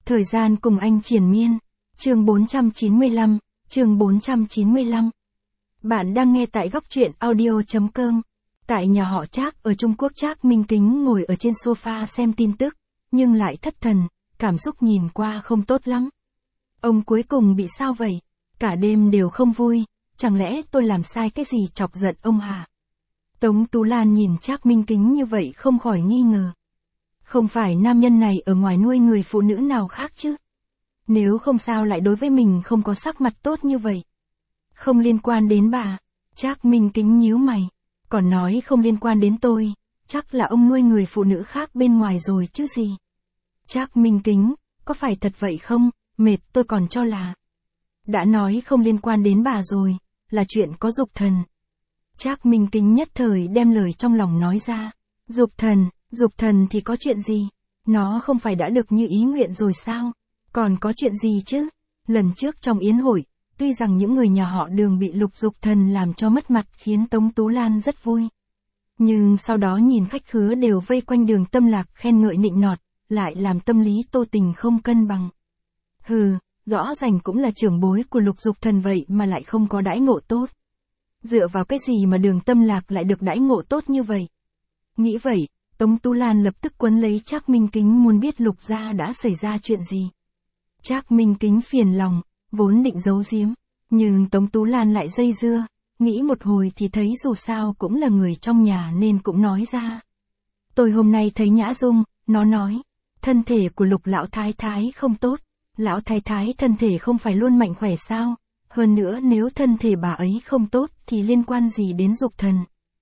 Thời gian cùng anh triền miên. Chương 495, chương 495. Bạn đang nghe tại góc truyện audio.com. Tại nhà họ Trác ở Trung Quốc, Trác Minh Kính ngồi ở trên sofa xem tin tức, nhưng lại thất thần, cảm xúc nhìn qua không tốt lắm. Ông cuối cùng bị sao vậy? Cả đêm đều không vui, chẳng lẽ tôi làm sai cái gì chọc giận ông hả? Tống Tú Lan nhìn Trác Minh Kính như vậy không khỏi nghi ngờ. Không phải nam nhân này ở ngoài nuôi người phụ nữ nào khác chứ? Nếu không sao lại đối với mình không có sắc mặt tốt như vậy? Không liên quan đến bà. Trác Minh Kính nhíu mày. Còn nói không liên quan đến tôi, chắc là ông nuôi người phụ nữ khác bên ngoài rồi chứ gì. Trác Minh Kính, có phải thật vậy không? Mệt, tôi còn cho là. Đã nói không liên quan đến bà rồi, là chuyện có Dục Thần. Trác Minh Kính nhất thời đem lời trong lòng nói ra. Dục thần thì có chuyện gì? Nó không phải đã được như ý nguyện rồi sao? Còn có chuyện gì chứ? Lần trước trong yến hội, tuy rằng những người nhà họ Đường bị Lục Dục Thần làm cho mất mặt khiến Tống Tú Lan rất vui. Nhưng sau đó nhìn khách khứa đều vây quanh Đường Tâm Lạc khen ngợi nịnh nọt, lại làm tâm lý Tô Tình không cân bằng. Hừ, rõ ràng cũng là trưởng bối của Lục Dục Thần vậy mà lại không có đãi ngộ tốt. Dựa vào cái gì mà Đường Tâm Lạc lại được đãi ngộ tốt như vậy? Nghĩ vậy, Tống Tú Lan lập tức quấn lấy Trác Minh Kính muốn biết Lục gia đã xảy ra chuyện gì. Trác Minh Kính phiền lòng, vốn định giấu giếm, nhưng Tống Tú Lan lại dây dưa, nghĩ một hồi thì thấy dù sao cũng là người trong nhà nên cũng nói ra. Tôi hôm nay thấy Nhã Dung, nó nói, thân thể của Lục lão thái thái không tốt, lão thái thái thân thể không phải luôn mạnh khỏe sao, hơn nữa nếu thân thể bà ấy không tốt thì liên quan gì đến Dục Thần.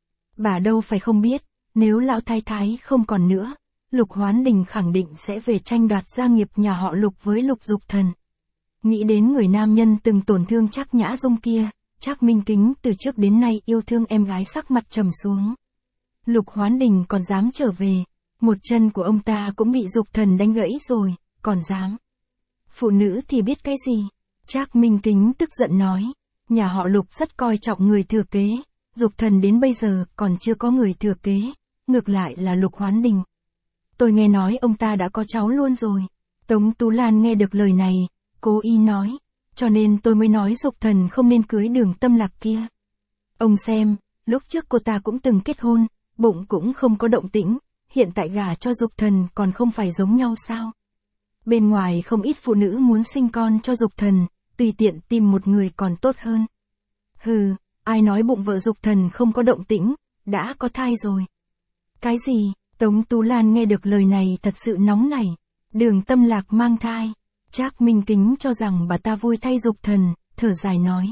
Bà đâu phải không biết, nếu lão thái thái không còn nữa, Lục Hoán Đình khẳng định sẽ về tranh đoạt gia nghiệp nhà họ Lục với Lục Dục Thần. Nghĩ đến người nam nhân từng tổn thương Trác Nhã Dung kia, Trác Minh Kính từ trước đến nay yêu thương em gái sắc mặt trầm xuống. Lục Hoán Đình còn dám trở về, một chân của ông ta cũng bị Dục Thần đánh gãy rồi, còn dám. Phụ nữ thì biết cái gì? Trác Minh Kính tức giận nói, nhà họ Lục rất coi trọng người thừa kế, Dục Thần đến bây giờ còn chưa có người thừa kế, ngược lại là Lục Hoán Đình. Tôi nghe nói ông ta đã có cháu luôn rồi. Tống Tú Lan nghe được lời này, cố ý nói, cho nên tôi mới nói Dục Thần không nên cưới Đường Tâm Lạc kia. Ông xem, lúc trước cô ta cũng từng kết hôn, bụng cũng không có động tĩnh, hiện tại gả cho Dục Thần còn không phải giống nhau sao? Bên ngoài không ít phụ nữ muốn sinh con cho Dục Thần, tùy tiện tìm một người còn tốt hơn. Hừ, ai nói bụng vợ Dục Thần không có động tĩnh, đã có thai rồi. Cái gì? Tống Tú Lan nghe được lời này thật sự nóng nảy. Đường Tâm Lạc mang thai. Trác Minh Kính cho rằng bà ta vui thay Dục Thần, thở dài nói.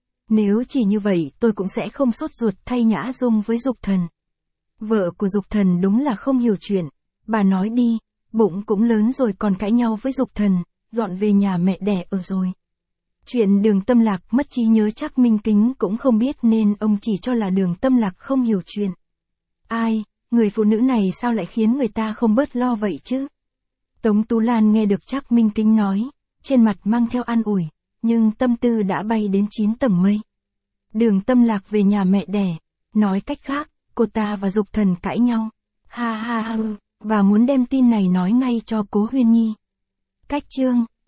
Nếu chỉ như vậy tôi cũng sẽ không sốt ruột thay Nhã Dung với Dục Thần. Vợ của Dục Thần đúng là không hiểu chuyện. Bà nói đi, bụng cũng lớn rồi còn cãi nhau với Dục Thần, dọn về nhà mẹ đẻ ở rồi. Chuyện Đường Tâm Lạc mất trí nhớ Trác Minh Kính cũng không biết nên ông chỉ cho là Đường Tâm Lạc không hiểu chuyện. Ai? Người phụ nữ này sao lại khiến người ta không bớt lo vậy chứ? Tống Tú Lan nghe được Trác Minh Kính nói, trên mặt mang theo an ủi, nhưng tâm tư đã bay đến 9 tầng mây. Đường Tâm Lạc về nhà mẹ đẻ, nói cách khác, cô ta và Dục Thần cãi nhau. Ha ha ha, và muốn đem tin này nói ngay cho Cố Huyên Nhi. Cách chương